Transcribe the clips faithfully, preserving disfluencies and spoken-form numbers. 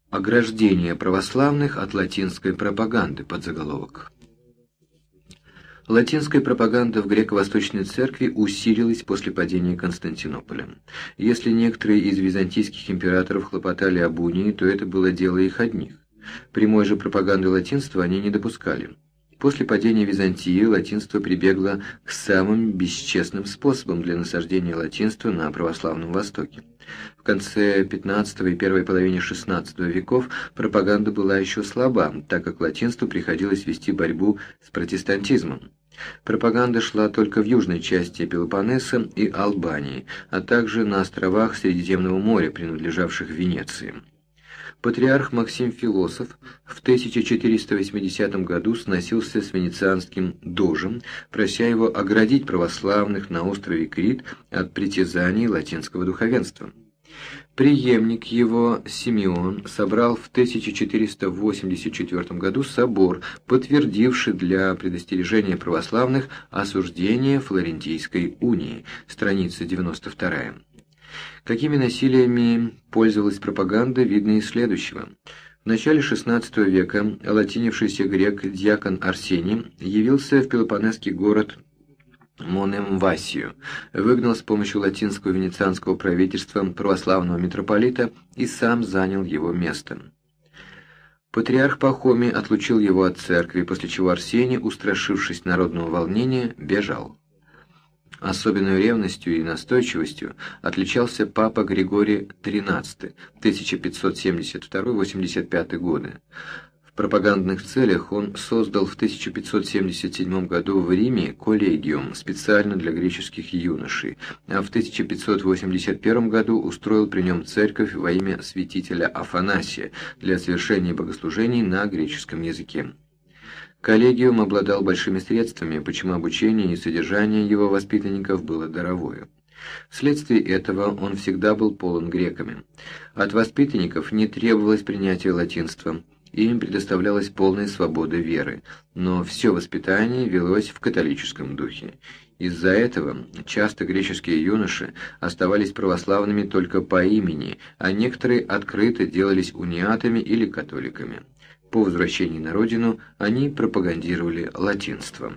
Ограждение православных от латинской пропаганды, подзаголовок. Латинская пропаганда в греко-восточной церкви усилилась после падения Константинополя. Если некоторые из византийских императоров хлопотали об унии, то это было дело их одних. Прямой же пропаганды латинства они не допускали. После падения Византии латинство прибегло к самым бесчестным способам для насаждения латинства на православном Востоке. В конце пятнадцатого и первой половине шестнадцатого веков пропаганда была еще слаба, так как латинству приходилось вести борьбу с протестантизмом. Пропаганда шла только в южной части Пелопоннеса и Албании, а также на островах Средиземного моря, принадлежавших Венеции. Патриарх Максим Философ в тысяча четыреста восьмидесятом году сносился с венецианским дожем, прося его оградить православных на острове Крит от притязаний латинского духовенства. Преемник его, Симеон, собрал в тысяча четыреста восемьдесят четвёртом году собор, подтвердивший для предостережения православных осуждение Флорентийской унии, страница девяносто вторая. Какими насилиями пользовалась пропаганда, видно из следующего. В начале шестнадцатого века олатинившийся грек дьякон Арсений явился в пелопоннесский город Монемвасию, выгнал с помощью латинского венецианского правительства православного митрополита и сам занял его место. Патриарх Пахомий отлучил его от церкви, после чего Арсений, устрашившись народного волнения, бежал. Особенной ревностью и настойчивостью отличался папа Григорий тринадцатый, тысяча пятьсот семьдесят второй — восемьдесят пятый годы. В пропагандных целях он создал в тысяча пятьсот семьдесят седьмом году в Риме коллегиум специально для греческих юношей, а в тысяча пятьсот восемьдесят первом году устроил при нем церковь во имя святителя Афанасия для совершения богослужений на греческом языке. Коллегиум обладал большими средствами, почему обучение и содержание его воспитанников было даровое. Вследствие этого он всегда был полон греками. От воспитанников не требовалось принятия латинства, им предоставлялась полная свобода веры, но все воспитание велось в католическом духе. Из-за этого часто греческие юноши оставались православными только по имени, а некоторые открыто делались униатами или католиками. По возвращении на родину они пропагандировали латинство.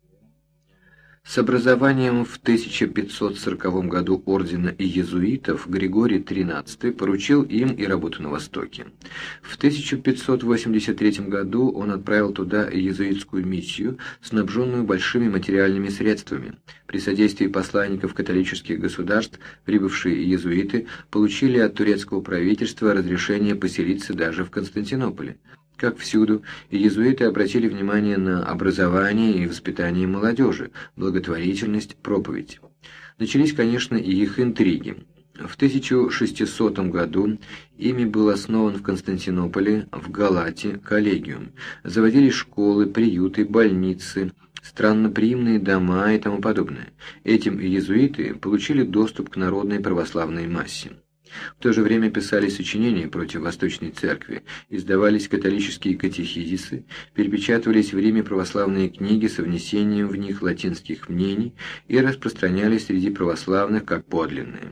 С образованием в тысяча пятьсот сороковом году ордена иезуитов Григорий тринадцатый поручил им и работу на Востоке. В тысяча пятьсот восемьдесят третьем году он отправил туда иезуитскую миссию, снабженную большими материальными средствами. При содействии посланников католических государств прибывшие иезуиты получили от турецкого правительства разрешение поселиться даже в Константинополе. Как всюду, иезуиты обратили внимание на образование и воспитание молодежи, благотворительность, проповедь. Начались, конечно, и их интриги. В тысяча шестисотом году ими был основан в Константинополе, в Галате, коллегиум. Заводились школы, приюты, больницы, странноприимные дома и тому подобное. Этим иезуиты получили доступ к народной православной массе. В то же время писали сочинения против Восточной Церкви, издавались католические катехизисы, перепечатывались в Риме православные книги со внесением в них латинских мнений и распространялись среди православных как подлинные.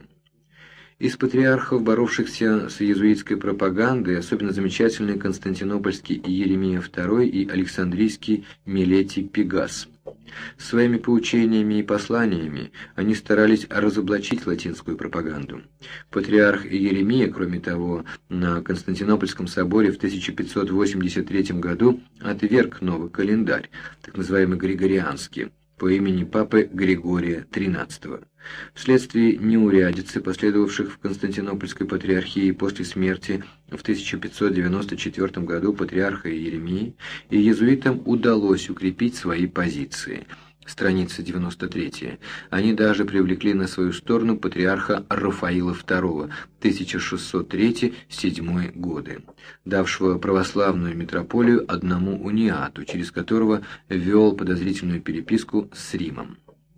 Из патриархов, боровшихся с иезуитской пропагандой, особенно замечательны константинопольский Иеремия второй и александрийский Милетий Пегас. Своими поучениями и посланиями они старались разоблачить латинскую пропаганду. Патриарх Иеремия, кроме того, на Константинопольском соборе в тысяча пятьсот восемьдесят третьем году отверг новый календарь, так называемый Григорианский, по имени папы Григория тринадцатого. Вследствие неурядицы, последовавших в Константинопольской патриархии после смерти в тысяча пятьсот девяносто четвёртом году патриарха Иеремии, иезуитам удалось укрепить свои позиции. Страница девяносто третья. Они даже привлекли на свою сторону патриарха Рафаила второго, тысяча шестьсот третий — седьмой годы, давшего православную митрополию одному униату, через которого вел подозрительную переписку с Римом.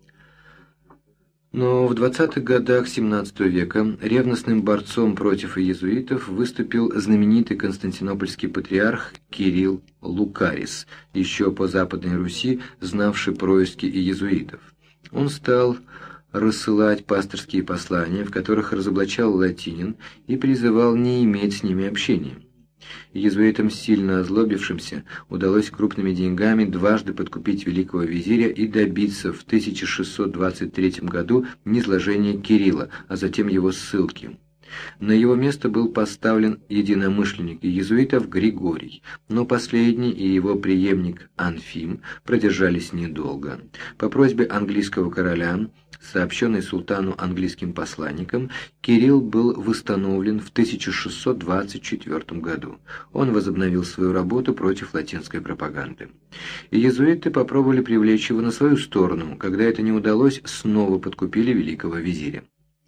Но в двадцатых годах семнадцатого века ревностным борцом против иезуитов выступил знаменитый константинопольский патриарх Кирилл Лукарис, еще по Западной Руси знавший происки иезуитов. Он стал рассылать пасторские послания, в которых разоблачал латинин и призывал не иметь с ними общения. Иезуитам, сильно озлобившимся, удалось крупными деньгами дважды подкупить великого визиря и добиться в тысяча шестьсот двадцать третьем году низложения Кирилла, а затем его ссылки. На его место был поставлен единомышленник иезуитов Григорий, но последний и его преемник Анфим продержались недолго. По просьбе английского короля, сообщенной султану английским посланником, Кирилл был восстановлен в тысяча шестьсот двадцать четвёртом году. Он возобновил свою работу против латинской пропаганды. Иезуиты попробовали привлечь его на свою сторону. Когда это не удалось, снова подкупили великого визиря.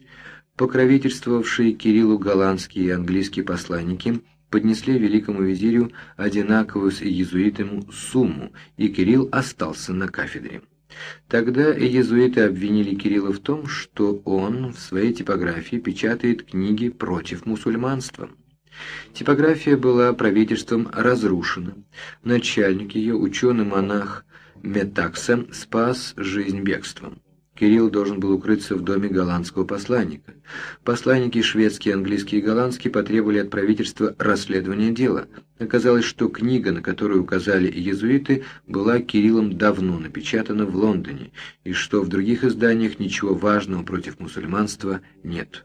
Покровительствовавшие Кириллу голландские и английские посланники поднесли великому визирю одинаковую с иезуитами сумму, и Кирилл остался на кафедре. Тогда иезуиты обвинили Кирилла в том, что он в своей типографии печатает книги против мусульманства. Типография была правительством разрушена. Начальник ее, ученый-монах Метакса, спас жизнь бегством. Кирилл должен был укрыться в доме голландского посланника. Посланники шведские, английские и голландские потребовали от правительства расследования дела. Оказалось, что книга, на которую указали иезуиты, была Кириллом давно напечатана в Лондоне, и что в других изданиях ничего важного против мусульманства нет.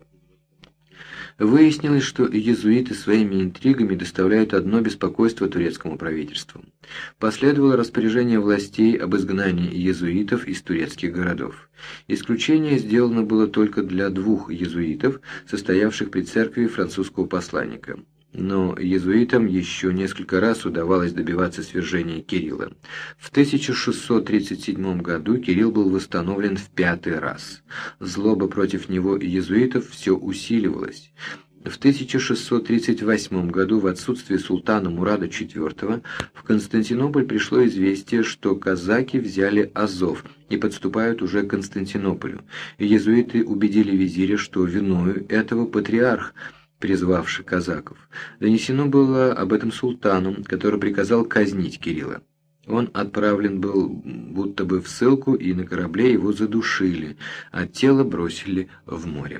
Выяснилось, что иезуиты своими интригами доставляют одно беспокойство турецкому правительству. Последовало распоряжение властей об изгнании иезуитов из турецких городов. Исключение сделано было только для двух иезуитов, состоявших при церкви французского посланника. Но иезуитам еще несколько раз удавалось добиваться свержения Кирилла. В тысяча шестьсот тридцать седьмом году Кирилл был восстановлен в пятый раз. Злоба против него иезуитов все усиливалась. В тысяча шестьсот тридцать восьмом году в отсутствие султана Мурада четвёртого в Константинополь пришло известие, что казаки взяли Азов и подступают уже к Константинополю. Иезуиты убедили визиря, что виною этого патриарх, призвавший казаков. Донесено было об этом султану, который приказал казнить Кирилла. Он отправлен был будто бы в ссылку, и на корабле его задушили, а тело бросили в море.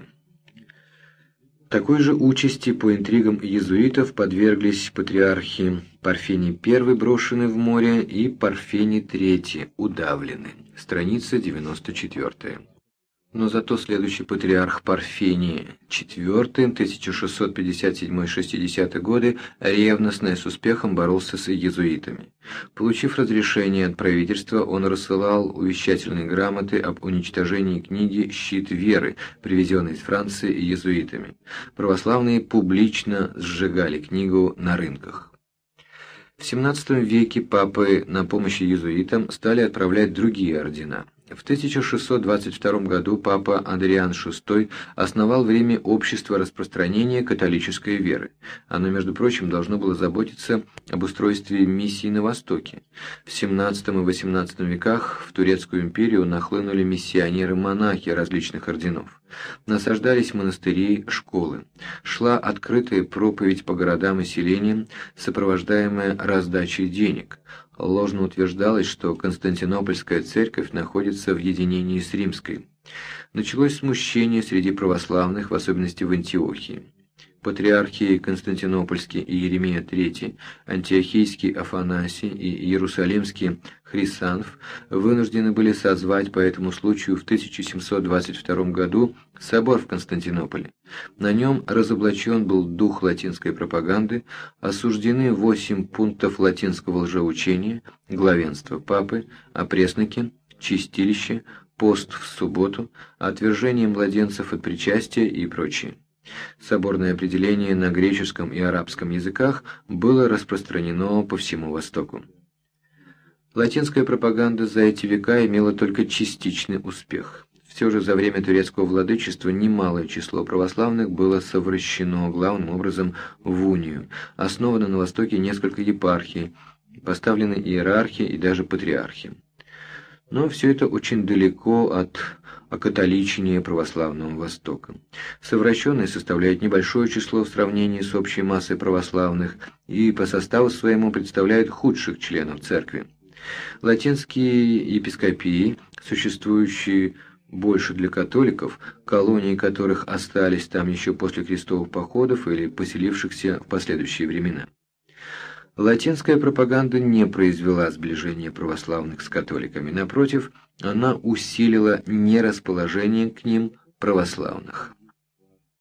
Такой же участи по интригам иезуитов подверглись патриархи Парфений первый, брошенный в море, и Парфений третий, удавлены. Страница девяносто четвёртая. Но зато следующий патриарх Парфений четвёртый, тысяча шестьсот пятьдесят седьмой — шестидесятые годы, ревностно и с успехом боролся с иезуитами. Получив разрешение от правительства, он рассылал увещательные грамоты об уничтожении книги «Щит веры», привезенной из Франции иезуитами. Православные публично сжигали книгу на рынках. В семнадцатом веке папы на помощь иезуитам стали отправлять другие ордена. В тысяча шестьсот двадцать втором году папа Адриан шестой основал в Риме общество распространения католической веры. Оно, между прочим, должно было заботиться об устройстве миссий на Востоке. В семнадцатом и восемнадцатом веках в Турецкую империю нахлынули миссионеры-монахи различных орденов. Насаждались монастыри, школы. Шла открытая проповедь по городам и селениям, сопровождаемая раздачей денег. Ложно утверждалось, что Константинопольская церковь находится в единении с Римской. Началось смущение среди православных, в особенности в Антиохии. Патриархи Константинопольский и Иеремия третий, Антиохийский Афанасий и Иерусалимский Хрисанф вынуждены были созвать по этому случаю в тысяча семьсот двадцать втором году собор в Константинополе. На нем разоблачен был дух латинской пропаганды, осуждены восемь пунктов латинского лжеучения, главенство папы, опресноки, чистилище, пост в субботу, отвержение младенцев от причастия и прочее. Соборное определение на греческом и арабском языках было распространено по всему Востоку. Латинская пропаганда за эти века имела только частичный успех. Все же за время турецкого владычества немалое число православных было совращено главным образом в унию. Основано на Востоке несколько епархий, поставлены иерархи и даже патриархи. Но все это очень далеко от окатоличения православного Востока. Совращенные составляют небольшое число в сравнении с общей массой православных и по составу своему представляют худших членов церкви. Латинские епископии, существующие больше для католиков, колонии которых остались там еще после крестовых походов или поселившихся в последующие времена. Латинская пропаганда не произвела сближения православных с католиками, напротив, она усилила нерасположение к ним православных.